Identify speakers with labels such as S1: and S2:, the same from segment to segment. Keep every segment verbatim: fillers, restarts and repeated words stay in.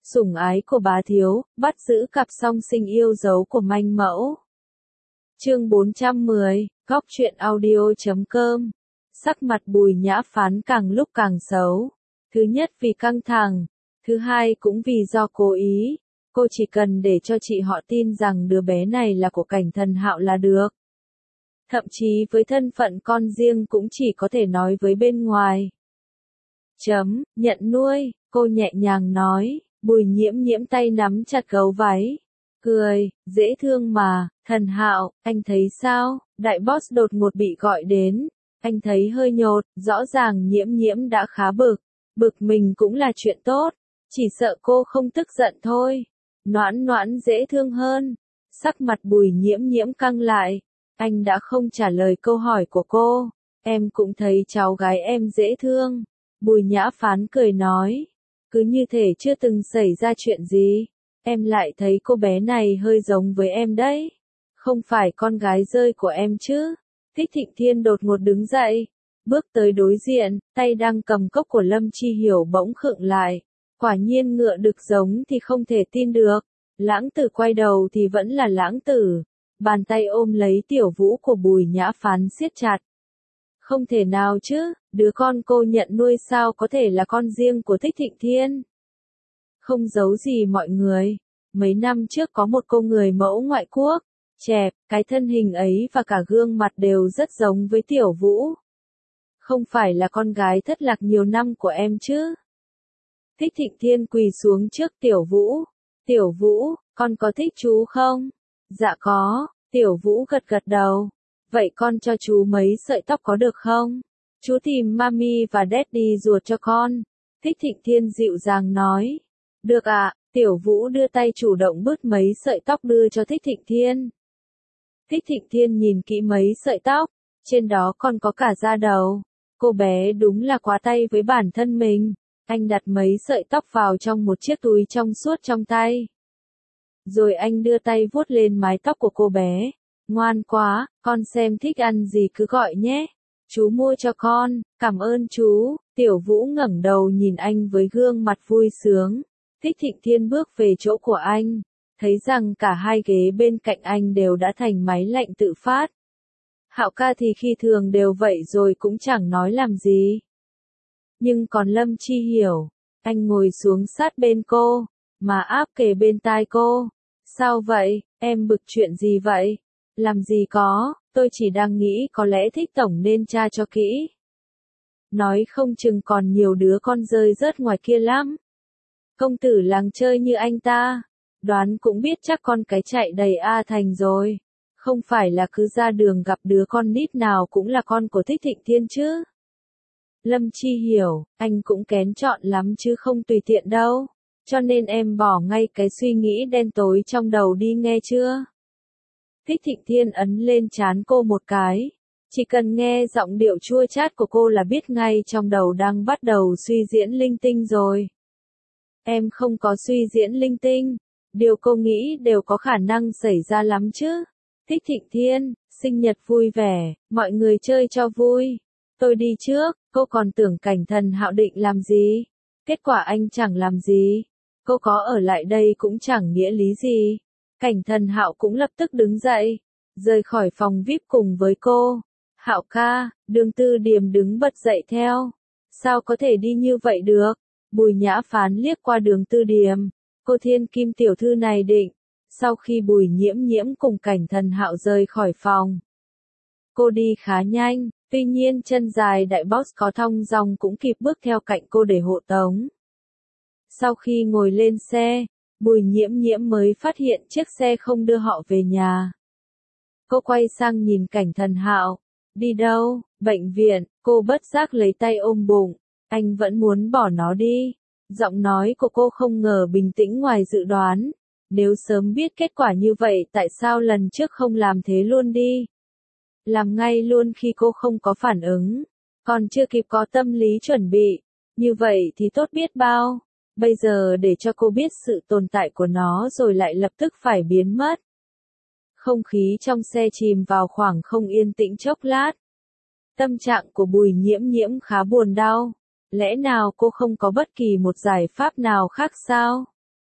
S1: Sủng ái của bá thiếu, bắt giữ cặp song sinh yêu dấu của manh mẫu. Chương bốn trăm mười, góc truyện audio chấm com. Sắc mặt Bùi Nhã Phán càng lúc càng xấu. Thứ nhất vì căng thẳng, thứ hai cũng vì do cố ý. Cô chỉ cần để cho chị họ tin rằng đứa bé này là của Cảnh Thần Hạo là được. Thậm chí với thân phận con riêng cũng chỉ có thể nói với bên ngoài. Chấm, nhận nuôi, cô nhẹ nhàng nói. Bùi Nhiễm Nhiễm tay nắm chặt gấu váy. Cười, dễ thương mà, Thần Hạo, anh thấy sao? Đại boss đột ngột bị gọi đến. Anh thấy hơi nhột, rõ ràng Nhiễm Nhiễm đã khá bực. Bực mình cũng là chuyện tốt. Chỉ sợ cô không tức giận thôi. Noãn Noãn dễ thương hơn. Sắc mặt Bùi Nhiễm Nhiễm căng lại. Anh đã không trả lời câu hỏi của cô. Em cũng thấy cháu gái em dễ thương. Bùi Nhã Phán cười nói. Cứ như thể chưa từng xảy ra chuyện gì. Em lại thấy cô bé này hơi giống với em đấy. Không phải con gái rơi của em chứ. Thích Thịnh Thiên đột ngột đứng dậy. Bước tới đối diện, tay đang cầm cốc của Lâm Chi Hiểu bỗng khựng lại. Quả nhiên ngựa được giống thì không thể tin được. Lãng Tử quay đầu thì vẫn là Lãng Tử. Bàn tay ôm lấy Tiểu Vũ của Bùi Nhã Phán siết chặt. Không thể nào chứ, đứa con cô nhận nuôi sao có thể là con riêng của Thích Thịnh Thiên. Không giấu gì mọi người, mấy năm trước có một cô người mẫu ngoại quốc, trẻ, cái thân hình ấy và cả gương mặt đều rất giống với Tiểu Vũ. Không phải là con gái thất lạc nhiều năm của em chứ? Thích Thịnh Thiên quỳ xuống trước Tiểu Vũ. Tiểu Vũ, con có thích chú không? Dạ có, Tiểu Vũ gật gật đầu. Vậy con cho chú mấy sợi tóc có được không? Chú tìm mami và daddy ruột cho con. Thích Thịnh Thiên dịu dàng nói. Được ạ, à, Tiểu Vũ đưa tay chủ động bứt mấy sợi tóc đưa cho Thích Thịnh Thiên. Thích Thịnh Thiên nhìn kỹ mấy sợi tóc, trên đó còn có cả da đầu. Cô bé đúng là quá tay với bản thân mình. Anh đặt mấy sợi tóc vào trong một chiếc túi trong suốt trong tay. Rồi anh đưa tay vuốt lên mái tóc của cô bé. Ngoan quá, con xem thích ăn gì cứ gọi nhé. Chú mua cho con, cảm ơn chú. Tiểu Vũ ngẩng đầu nhìn anh với gương mặt vui sướng. Thích Thịnh Thiên bước về chỗ của anh, thấy rằng cả hai ghế bên cạnh anh đều đã thành máy lạnh tự phát. Hạo ca thì khi thường đều vậy rồi cũng chẳng nói làm gì. Nhưng còn Lâm Chi Hiểu, anh ngồi xuống sát bên cô, mà áp kề bên tai cô. Sao vậy, em bực chuyện gì vậy? Làm gì có, tôi chỉ đang nghĩ có lẽ Thích tổng nên tra cho kỹ. Nói không chừng còn nhiều đứa con rơi rớt ngoài kia lắm. Công tử làng chơi như anh ta, đoán cũng biết chắc con cái chạy đầy A Thành rồi. Không phải là cứ ra đường gặp đứa con nít nào cũng là con của Thích Thịnh Thiên chứ. Lâm Chi Hiểu, anh cũng kén chọn lắm chứ không tùy tiện đâu. Cho nên em bỏ ngay cái suy nghĩ đen tối trong đầu đi nghe chưa? Thích Thịnh Thiên ấn lên trán cô một cái. Chỉ cần nghe giọng điệu chua chát của cô là biết ngay trong đầu đang bắt đầu suy diễn linh tinh rồi. Em không có suy diễn linh tinh. Điều cô nghĩ đều có khả năng xảy ra lắm chứ. Thích Thịnh Thiên, sinh nhật vui vẻ, mọi người chơi cho vui. Tôi đi trước, cô còn tưởng Cảnh Thần Hạo định làm gì. Kết quả anh chẳng làm gì. Cô có ở lại đây cũng chẳng nghĩa lý gì. Cảnh Thần Hạo cũng lập tức đứng dậy, rời khỏi phòng vi ai pi cùng với cô. Hạo ca, Đường Tư Điềm đứng bật dậy theo. Sao có thể đi như vậy được? Bùi Nhã Phán liếc qua Đường Tư Điềm. Cô thiên kim tiểu thư này định. Sau khi Bùi Nhiễm Nhiễm cùng Cảnh Thần Hạo rời khỏi phòng, cô đi khá nhanh, tuy nhiên chân dài đại boss có thong dong cũng kịp bước theo cạnh cô để hộ tống. Sau khi ngồi lên xe, Bùi Nhiễm Nhiễm mới phát hiện chiếc xe không đưa họ về nhà. Cô quay sang nhìn Cảnh Thần Hạo. Đi đâu? Bệnh viện. Cô bất giác lấy tay ôm bụng. Anh vẫn muốn bỏ nó đi. Giọng nói của cô không ngờ bình tĩnh ngoài dự đoán. Nếu sớm biết kết quả như vậy tại sao lần trước không làm thế luôn đi? Làm ngay luôn khi cô không có phản ứng. Còn chưa kịp có tâm lý chuẩn bị. Như vậy thì tốt biết bao. Bây giờ để cho cô biết sự tồn tại của nó rồi lại lập tức phải biến mất. Không khí trong xe chìm vào khoảng không yên tĩnh chốc lát. Tâm trạng của Bùi Nhiễm Nhiễm khá buồn đau. Lẽ nào cô không có bất kỳ một giải pháp nào khác sao?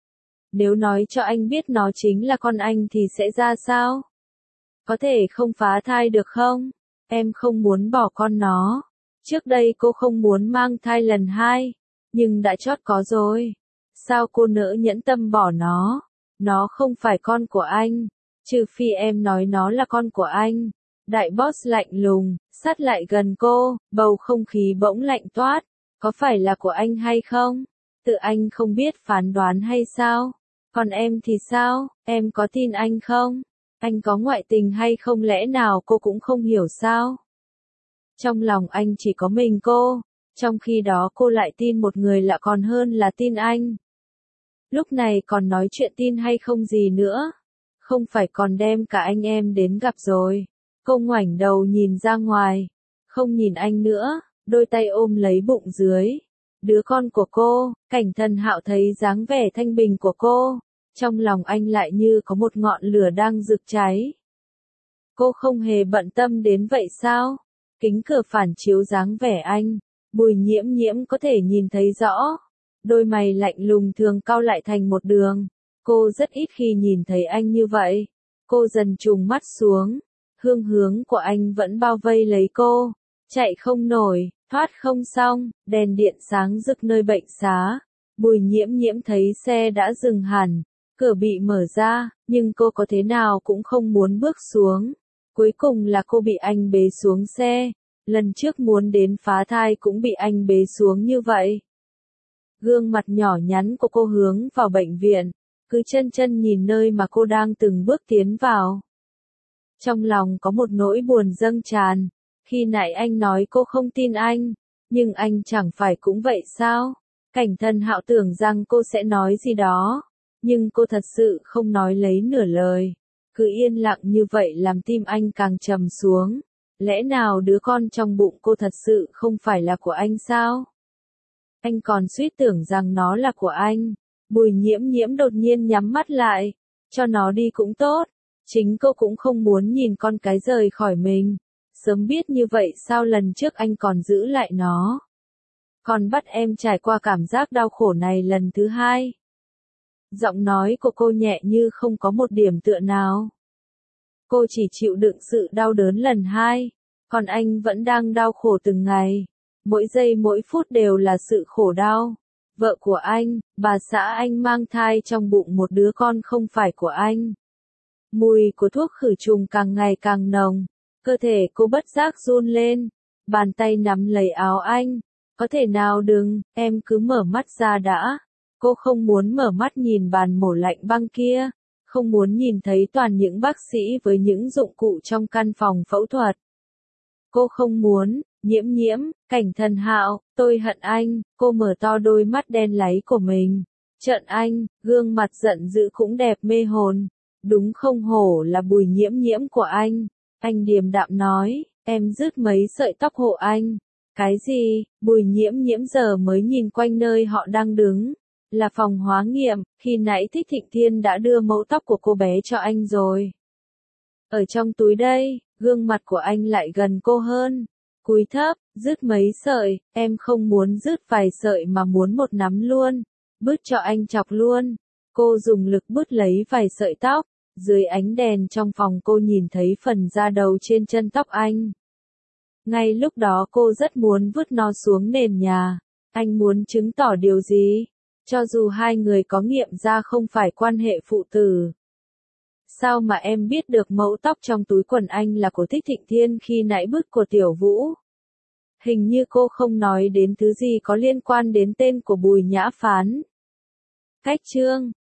S1: Nếu nói cho anh biết nó chính là con anh thì sẽ ra sao? Có thể không phá thai được không? Em không muốn bỏ con nó. Trước đây cô không muốn mang thai lần hai, nhưng đã chót có rồi. Sao cô nỡ nhẫn tâm bỏ nó? Nó không phải con của anh, trừ phi em nói nó là con của anh. Đại boss lạnh lùng, sát lại gần cô, bầu không khí bỗng lạnh toát. Có phải là của anh hay không? Tự anh không biết phán đoán hay sao? Còn em thì sao? Em có tin anh không? Anh có ngoại tình hay không lẽ nào cô cũng không hiểu sao? Trong lòng anh chỉ có mình cô, trong khi đó cô lại tin một người lạ còn hơn là tin anh. Lúc này còn nói chuyện tin hay không gì nữa. Không phải còn đem cả anh em đến gặp rồi. Cô ngoảnh đầu nhìn ra ngoài. Không nhìn anh nữa, đôi tay ôm lấy bụng dưới. Đứa con của cô, Cảnh Thần Hạo thấy dáng vẻ thanh bình của cô. Trong lòng anh lại như có một ngọn lửa đang rực cháy. Cô không hề bận tâm đến vậy sao? Kính cửa phản chiếu dáng vẻ anh. Bùi Nhiễm Nhiễm có thể nhìn thấy rõ. Đôi mày lạnh lùng thường cau lại thành một đường. Cô rất ít khi nhìn thấy anh như vậy. Cô dần trùng mắt xuống. Hương hướng của anh vẫn bao vây lấy cô. Chạy không nổi, thoát không xong, đèn điện sáng rực nơi bệnh xá. Bùi Nhiễm Nhiễm thấy xe đã dừng hẳn. Cửa bị mở ra, nhưng cô có thế nào cũng không muốn bước xuống. Cuối cùng là cô bị anh bế xuống xe. Lần trước muốn đến phá thai cũng bị anh bế xuống như vậy. Gương mặt nhỏ nhắn của cô hướng vào bệnh viện, cứ chân chân nhìn nơi mà cô đang từng bước tiến vào. Trong lòng có một nỗi buồn dâng tràn. Khi nãy anh nói cô không tin anh, nhưng anh chẳng phải cũng vậy sao? Cảnh Thần Hạo tưởng rằng cô sẽ nói gì đó, nhưng cô thật sự không nói lấy nửa lời. Cứ yên lặng như vậy làm tim anh càng trầm xuống. Lẽ nào đứa con trong bụng cô thật sự không phải là của anh sao? Anh còn suýt tưởng rằng nó là của anh. Bùi Nhiễm Nhiễm đột nhiên nhắm mắt lại. Cho nó đi cũng tốt. Chính cô cũng không muốn nhìn con cái rời khỏi mình. Sớm biết như vậy sao lần trước anh còn giữ lại nó. Còn bắt em trải qua cảm giác đau khổ này lần thứ hai. Giọng nói của cô nhẹ như không có một điểm tựa nào. Cô chỉ chịu đựng sự đau đớn lần hai. Còn anh vẫn đang đau khổ từng ngày. Mỗi giây mỗi phút đều là sự khổ đau. Vợ của anh, bà xã anh mang thai trong bụng một đứa con không phải của anh. Mùi của thuốc khử trùng càng ngày càng nồng. Cơ thể cô bất giác run lên. Bàn tay nắm lấy áo anh. Có thể nào đừng, em cứ mở mắt ra đã. Cô không muốn mở mắt nhìn bàn mổ lạnh băng kia. Không muốn nhìn thấy toàn những bác sĩ với những dụng cụ trong căn phòng phẫu thuật. Cô không muốn. Nhiễm Nhiễm, Cảnh Thần Hạo, tôi hận anh. Cô mở to đôi mắt đen láy của mình. Trợn anh, gương mặt giận dữ cũng đẹp mê hồn. Đúng không hổ là Bùi Nhiễm Nhiễm của anh. Anh điềm đạm nói, em rứt mấy sợi tóc hộ anh. Cái gì? Bùi Nhiễm Nhiễm giờ mới nhìn quanh nơi họ đang đứng. Là phòng hóa nghiệm, khi nãy Thích Thịnh Thiên đã đưa mẫu tóc của cô bé cho anh rồi. Ở trong túi đây, gương mặt của anh lại gần cô hơn. Cúi thấp, rứt mấy sợi, em không muốn rứt vài sợi mà muốn một nắm luôn. Bứt cho anh chọc luôn. Cô dùng lực bứt lấy vài sợi tóc. Dưới ánh đèn trong phòng cô nhìn thấy phần da đầu trên chân tóc anh. Ngay lúc đó cô rất muốn vứt nó xuống nền nhà. Anh muốn chứng tỏ điều gì? Cho dù hai người có nghiệm ra không phải quan hệ phụ tử. Sao mà em biết được mẫu tóc trong túi quần anh là của Thích Thịnh Thiên khi nãy bứt của Tiểu Vũ? Hình như cô không nói đến thứ gì có liên quan đến tên của Bùi Nhã Phán. Cách chương